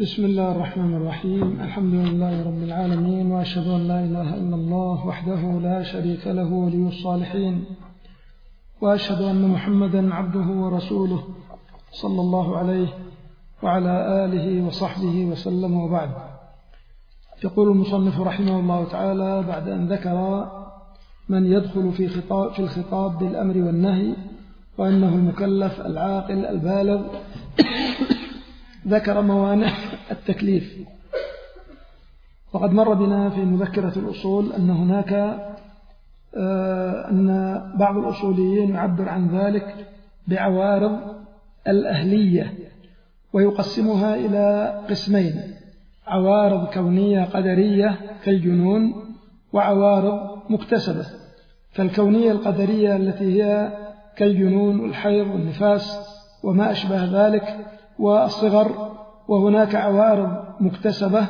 بسم الله الرحمن الرحيم. الحمد لله رب العالمين، وأشهد أن لا إله إلا الله وحده لا شريك له ولي الصالحين، وأشهد أن محمدا عبده ورسوله صلى الله عليه وعلى آله وصحبه وسلم، وبعد. يقول المصنف رحمه الله تعالى بعد أن ذكر من يدخل في الخطاب بالأمر والنهي وأنه المكلف العاقل البالغ، ذكر موانع التكليف. وقد مر بنا في مذكرة الأصول أن هناك أن بعض الأصوليين يعبر عن ذلك بعوارض الأهلية، ويقسمها إلى قسمين: عوارض كونية قدرية كالجنون، وعوارض مكتسبة. فالكونية القدرية التي هي كالجنون والحيض والنفاس وما أشبه ذلك والصغر، وهناك عوارض مكتسبة.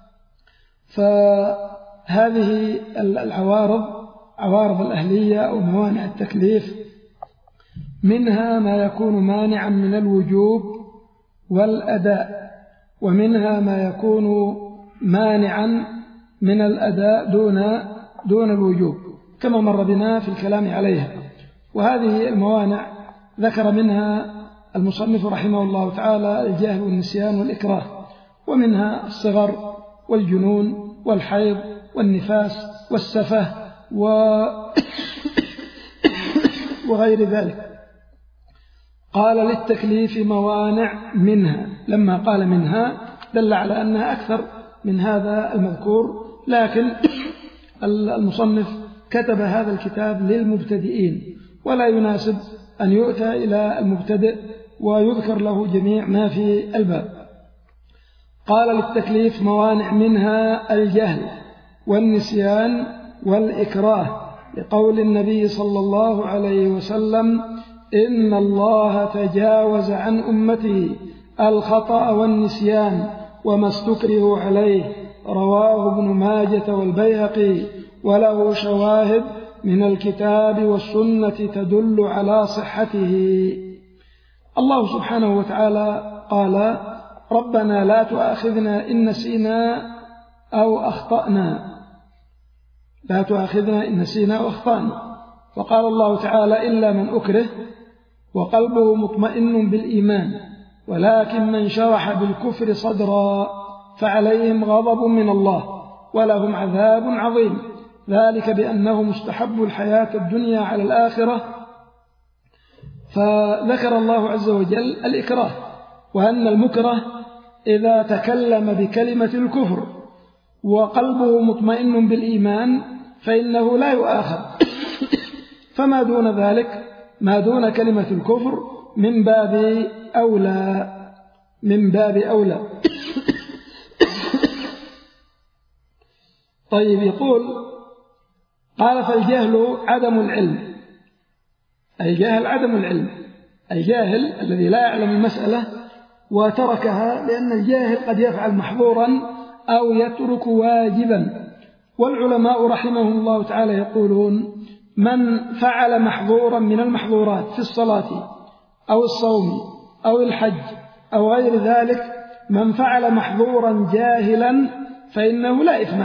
فهذه العوارض عوارض الأهلية أو موانع التكليف، منها ما يكون مانعا من الوجوب والأداء، ومنها ما يكون مانعا من الأداء دون الوجوب، كما مر بنا في الكلام عليها. وهذه الموانع ذكر منها المصنف رحمه الله تعالى الجهل والنسيان والإكراه، ومنها الصغر والجنون والحيض والنفاس والسفه وغير ذلك. قال للتكليف موانع منها، لما قال منها دل على أنها أكثر من هذا المذكور، لكن المصنف كتب هذا الكتاب للمبتدئين، ولا يناسب أن يؤتى إلى المبتدئ ويذكر له جميع ما في الباب. قال للتكليف موانع منها الجهل والنسيان والإكراه، لقول النبي صلى الله عليه وسلم: إن الله تجاوز عن أمته الخطأ والنسيان وما استكرهوا عليه، رواه ابن ماجة والبيهقي، وله شواهد من الكتاب والسنة تدل على صحته. الله سبحانه وتعالى قال: ربنا لا تؤاخذنا إن نسينا أو أخطأنا، لا تؤاخذنا إن نسينا أو أخطأنا. وقال الله تعالى: إلا من أكره وقلبه مطمئن بالإيمان، ولكن من شرح بالكفر صدرا فعليهم غضب من الله ولهم عذاب عظيم، ذلك بأنه مستحب الحياة الدنيا على الآخرة. فذكر الله عز وجل الإكراه، وأن المكره إذا تكلم بكلمة الكفر وقلبه مطمئن بالإيمان فإنه لا يؤاخذ، فما دون ذلك، ما دون كلمة الكفر من باب أولى. طيب، يقول: قال: فالجهل عدم العلم. الجهل عدم العلم، الجاهل الذي لا يعلم المسألة وتركها، لأن الجاهل قد يفعل محظورا أو يترك واجبا. والعلماء رحمهم الله تعالى يقولون: من فعل محظورا من المحظورات في الصلاة أو الصوم أو الحج أو غير ذلك، من فعل محظورا جاهلا فإنه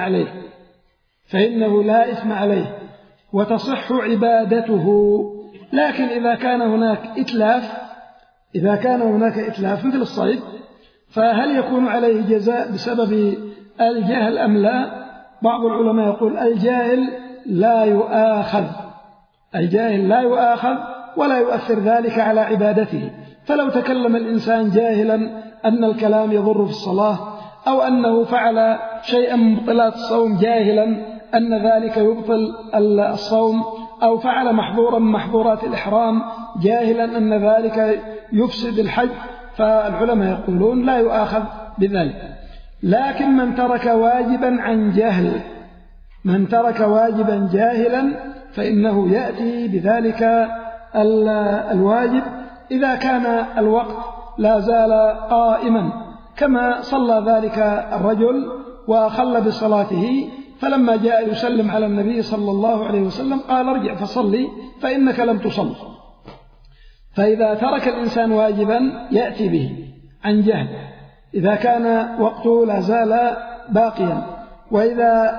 لا إثم عليه وتصح عبادته. لكن إذا كان هناك إتلاف مثل الصيد، فهل يكون عليه جزاء بسبب الجهل أم لا؟ بعض العلماء يقول: الجاهل لا يؤاخذ ولا يؤثر ذلك على عبادته. فلو تكلم الإنسان جاهلا أن الكلام يضر في الصلاة، أو أنه فعل شيئا من مبطلات الصوم جاهلا أن ذلك يبطل الصوم، أو فعل محظورا من محظورات الإحرام جاهلا أن ذلك يفسد الحج، فالعلماء يقولون لا يؤاخذ بذلك. لكن من ترك واجبا جاهلا فإنه يأتي بذلك الواجب إذا كان الوقت لا زال قائما، كما صلى ذلك الرجل وخل بصلاته، فلما جاء يسلم على النبي صلى الله عليه وسلم قال: ارجع فصلي فإنك لم تصل. فإذا ترك الإنسان واجبا يأتي به عن جهل، إذا كان وقته لا زال باقيا. وإذا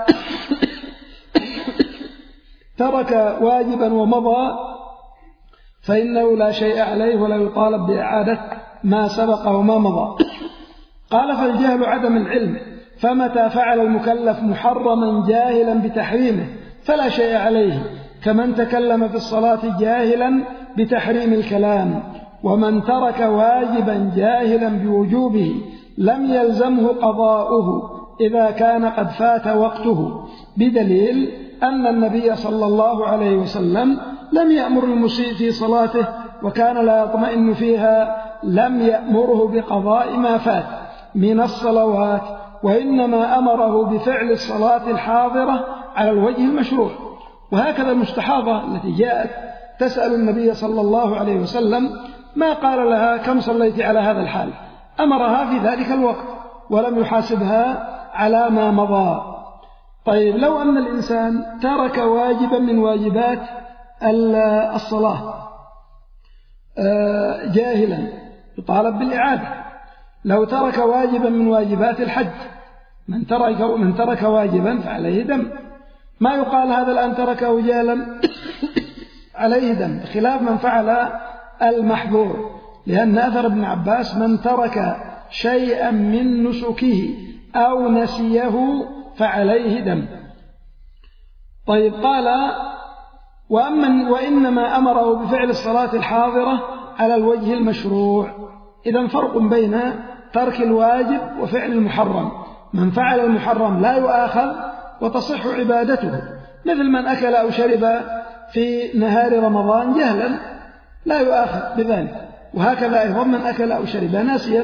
ترك واجبا ومضى فإنه لا شيء عليه ولا يطالب بإعادة ما سبق وما مضى. قال فالجهل عدم العلم، فمتى فعل المكلف محرما جاهلا بتحريمه فلا شيء عليه، كمن تكلم في الصلاة جاهلا بتحريم الكلام. ومن ترك واجبا جاهلا بوجوبه لم يلزمه قضاؤه إذا كان قد فات وقته، بدليل أن النبي صلى الله عليه وسلم لم يأمر المسيء في صلاته وكان لا يطمئن فيها، لم يأمره بقضاء ما فات من الصلوات، وإنما أمره بفعل الصلاة الحاضرة على الوجه المشروع. وهكذا المستحاضة التي جاءت تسأل النبي صلى الله عليه وسلم ما قال لها كم صليت على هذا الحال، أمرها في ذلك الوقت ولم يحاسبها على ما مضى. طيب لو أن الإنسان ترك واجبا من واجبات الصلاة جاهلا يطالب بالإعادة. لو ترك واجبا من واجبات الحج، من ترك واجبا فعليه دم، ما يقال هذا الآن تركه جاهلا عليه دم، بخلاف من فعل المحظور، لأن أثر ابن عباس من ترك شيئا من نسكه أو نسيه فعليه دم. طيب قال وإنما أمره بفعل الصلاة الحاضرة على الوجه المشروع. إذن فرق بين ترك الواجب وفعل المحرم. من فعل المحرم لا يؤاخذ وتصح عبادته، مثل من أكل أو شرب في نهار رمضان جهلا لا يؤاخذ بذلك، وهكذا أيضا من أكل أو شرب ناسيا.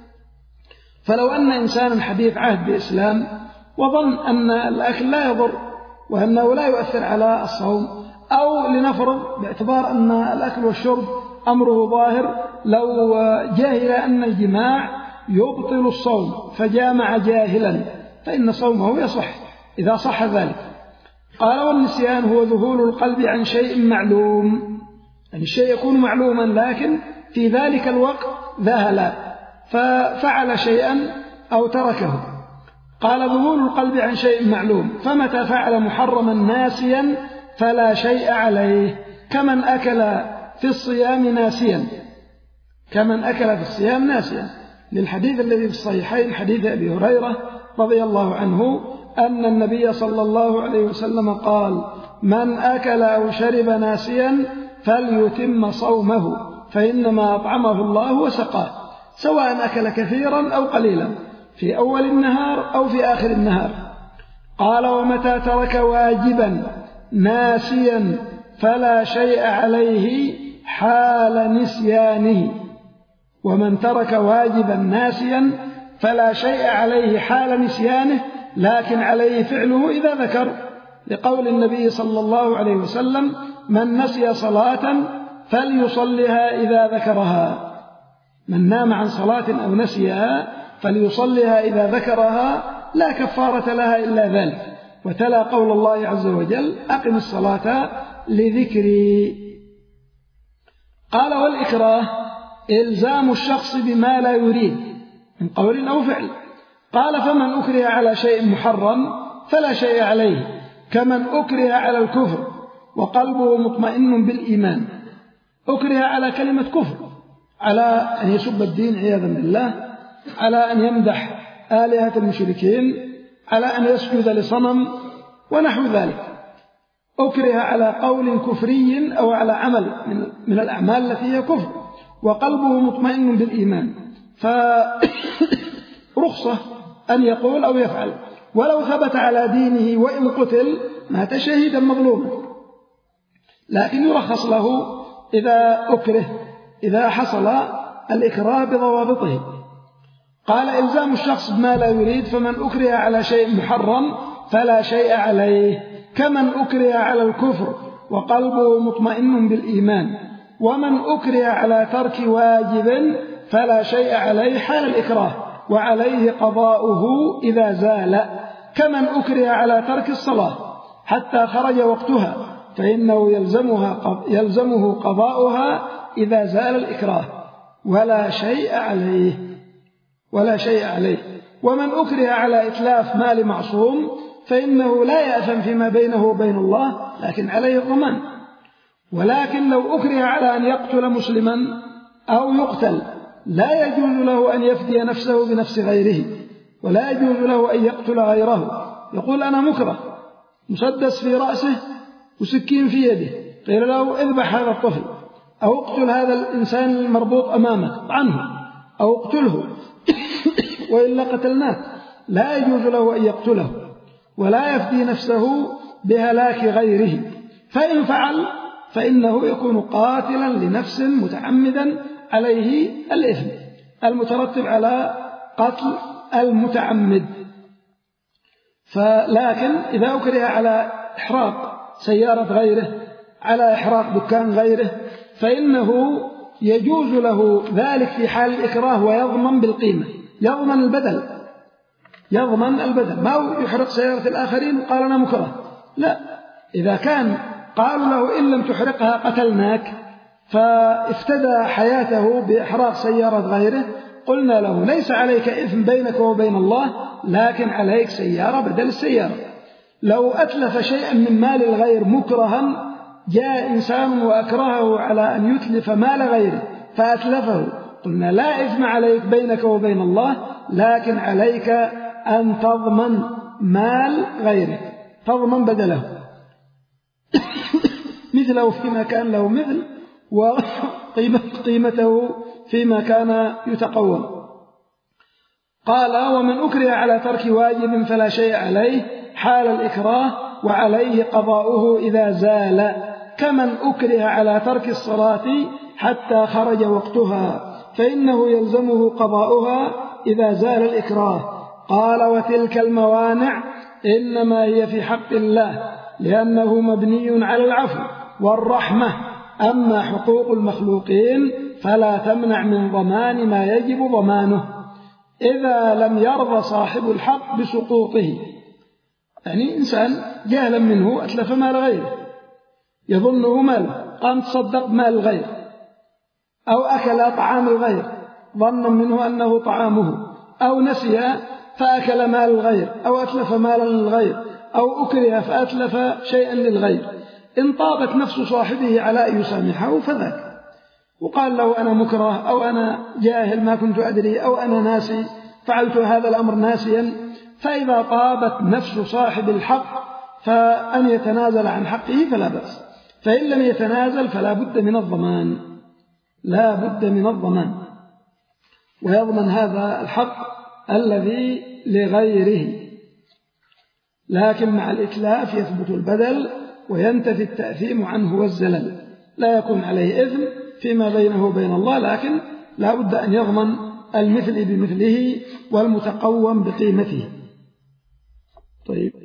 فلو أن إنسانا حديث عهد بإسلام وظن أن الأكل لا يضر وأنه لا يؤثر على الصوم، أو لنفرض باعتبار أن الأكل والشرب أمره ظاهر لو جاهل أن الجماع يبطل الصوم فجامع جاهلا فإن صومه يصح إذا صح ذلك. قال والنسيان هو ذهول القلب عن شيء معلوم، يعني الشيء يكون معلوما لكن في ذلك الوقت ذهل ففعل شيئا أو تركه. قال ذهول القلب عن شيء معلوم، فمتى فعل محرما ناسيا فلا شيء عليه، كمن أكل في الصيام ناسيا، كمن أكل في الصيام ناسيا، للحديث الذي في الصحيحين حديث أبي هريرة رضي الله عنه أن النبي صلى الله عليه وسلم قال من أكل أو شرب ناسيا فليتم صومه فإنما أطعمه الله وسقاه، سواء أكل كثيرا أو قليلا في أول النهار أو في آخر النهار. قال ومتى ترك واجبا ناسيا فلا شيء عليه حال نسيانه. ومن ترك واجبا ناسيا فلا شيء عليه حال نسيانه، لكن عليه فعله إذا ذكر، لقول النبي صلى الله عليه وسلم من نسي صلاة فليصلها إذا ذكرها، من نام عن صلاة أو نسيها فليصلها إذا ذكرها لا كفارة لها إلا ذلك. وتلا قول الله عز وجل أقم الصلاة لذكري. قال والإكراه إلزام الشخص بما لا يريد من قول أو فعل. قال فمن أكره على شيء محرم فلا شيء عليه، كمن أكره على الكفر وقلبه مطمئن بالإيمان. أكره على كلمة كفر، على أن يسب الدين عياذا بالله، على أن يمدح آلهة المشركين، على أن يسجد لصنم ونحو ذلك. أكره على قول كفري أو على عمل من الأعمال التي هي كفر وقلبه مطمئن بالإيمان، فرخصة أن يقول أو يفعل، ولو ثبت على دينه وإن قتل مات شهيدا مظلوما، لكن يرخص له إذا أكره، إذا حصل الإكراه بضوابطه. قال إلزام الشخص بما لا يريد، فمن أكره على شيء محرم فلا شيء عليه، كمن أكره على الكفر وقلبه مطمئن بالإيمان. ومن أكره على ترك واجب فلا شيء عليه حال الإكراه، وعليه قضاؤه إذا زال، كمن أكره على ترك الصلاة حتى خرج وقتها فإنه يلزمه قضاؤها إذا زال الإكراه ولا شيء عليه. ولا شيء عليه. ومن أكره على إتلاف مال معصوم فإنه لا يأثم فيما بينه وبين الله، لكن عليه الضمان. ولكن لو أكره على أن يقتل مسلما أو يقتل لا يجوز له أن يفدي نفسه بنفس غيره، ولا يجوز له أن يقتل غيره. يقول أنا مكره، مسدس في رأسه وسكين في يده، قيل له اذبح هذا الطفل أو اقتل هذا الإنسان المربوط أمامك عنه أو اقتله وإلا قتلناه، لا يجوز له أن يقتله ولا يفدي نفسه بهلاك غيره. فإن فعل فإنه يكون قاتلا لنفس متعمدا عليه الإثم المترتب على قتل المتعمد. لكن إذا أكره على إحراق سيارة غيره، على إحراق دكان غيره، فإنه يجوز له ذلك في حال الإكراه ويضمن بالقيمة، يضمن البدل. ما يحرق سيارة الآخرين وقال أنا مكره، لا. إذا كان قالوا له إن لم تحرقها قتلناك فافتدى حياته بإحراق سيارة غيره، قلنا له ليس عليك إثم بينك وبين الله، لكن عليك سيارة بدل السيارة. لو أتلف شيئا من مال الغير مكرها، جاء إنسان وأكرهه على أن يتلف مال غيره فأتلفه، قلنا لا إثم عليك بينك وبين الله، لكن عليك أن تضمن مال غيرك، تضمن بدله مثله فيما كان له مثل، وقيمته فيما كان يتقوم. قال ومن أكره على ترك واجب فلا شيء عليه حال الإكراه، وعليه قضاؤه إذا زال، كمن أكره على ترك الصلاة حتى خرج وقتها فإنه يلزمه قضاؤها إذا زال الإكراه. قال وتلك الموانع إنما هي في حق الله لأنه مبني على العفو والرحمة، أما حقوق المخلوقين فلا تمنع من ضمان ما يجب ضمانه إذا لم يرضى صاحب الحق بسقوطه. يعني إنسان جهلا منه أتلف مال غيره يظنه مال، قام تصدق مال الغير، أو أكل طعام الغير ظنا منه أنه طعامه، أو نسي فأكل مال الغير، أو أتلف مالا للغير، أو أكره فأتلف شيئا للغير. إن طابت نفس صاحبه على أن يسامحه فذاك، وقال له أنا مكره أو أنا جاهل ما كنت أدري أو أنا ناسي فعلت هذا الأمر ناسيا، فإذا طابت نفس صاحب الحق فأن يتنازل عن حقه فلا بأس، فإن لم يتنازل فلا بد من الضمان، لا بد من الضمان، ويضمن هذا الحق الذي لغيره. لكن مع الإتلاف يثبت البدل وينتفي التأثيم عنه والزلل، لا يكون عليه إثم فيما بينه وبين الله، لكن لا بد أن يضمن المثل بمثله والمتقوم بقيمته. طيب.